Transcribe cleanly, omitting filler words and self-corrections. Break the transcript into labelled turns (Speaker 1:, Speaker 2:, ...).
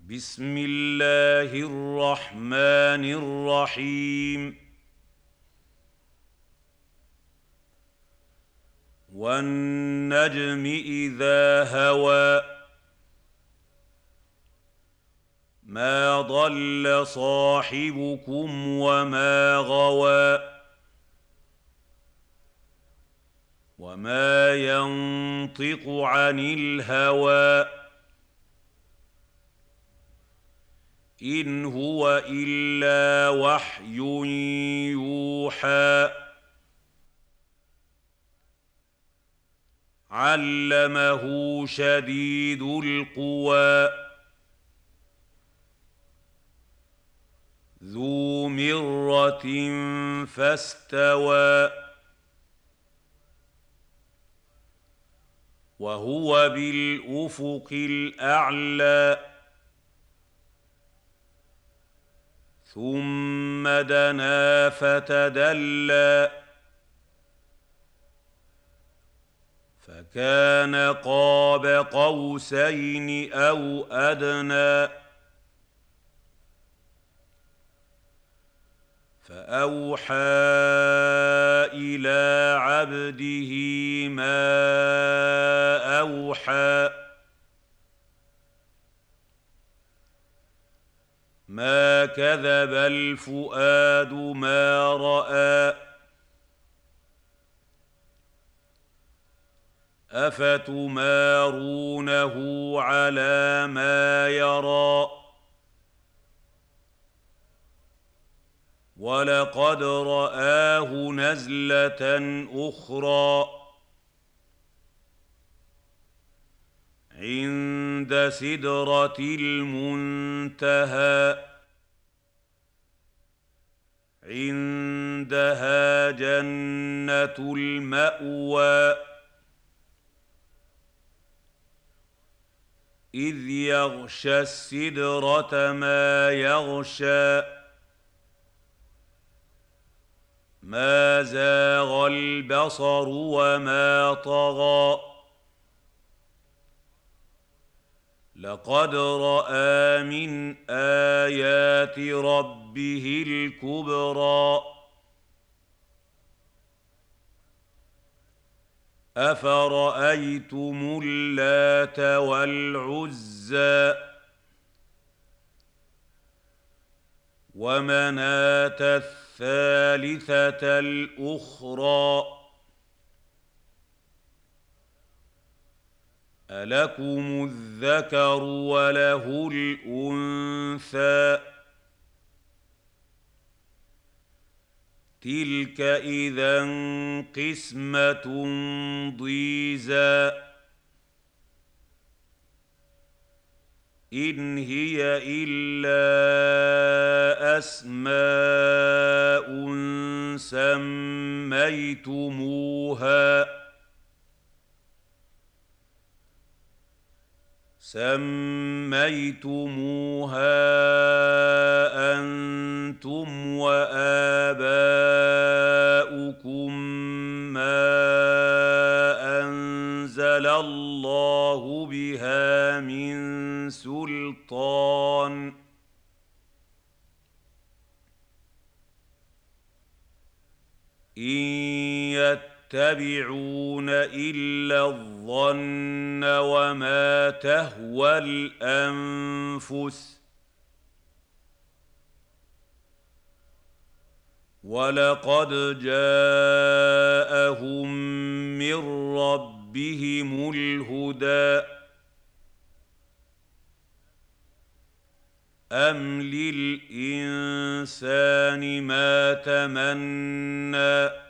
Speaker 1: بسم الله الرحمن الرحيم. والنجم إذا هوى ما ضل صاحبكم وما غوى وما ينطق عن الهوى إن هو إلا وحي يوحى علمه شديد القوى ذو مرة فاستوى وهو بالأفق الأعلى ثم دنا فتدلى فكان قاب قوسين أو أدنى فأوحى إلى عبده ما أوحى ما كذب الفؤاد ما رأى أفتمارونه على ما يرى ولقد رآه نزلة أخرى عند سدرة المنتهى عندها جنة المأوى إذ يغشى السدرة ما يغشى ما زاغ البصر وما طغى لقد رأى من آيات ربه الكبرى أفرأيتم اللات والعزى ومناة الثالثة الأخرى ألكم الذكر وله الأنثى تلك إذا قسمة ضيزى إن هي إلا أسماء سميتموها أنتم وآباؤكم ما أنزل الله بها من سلطان إن يتبعون إلا الظن وما تهوى الأنفس ولقد جاءهم من ربهم الهدى أم للإنسان ما تمنى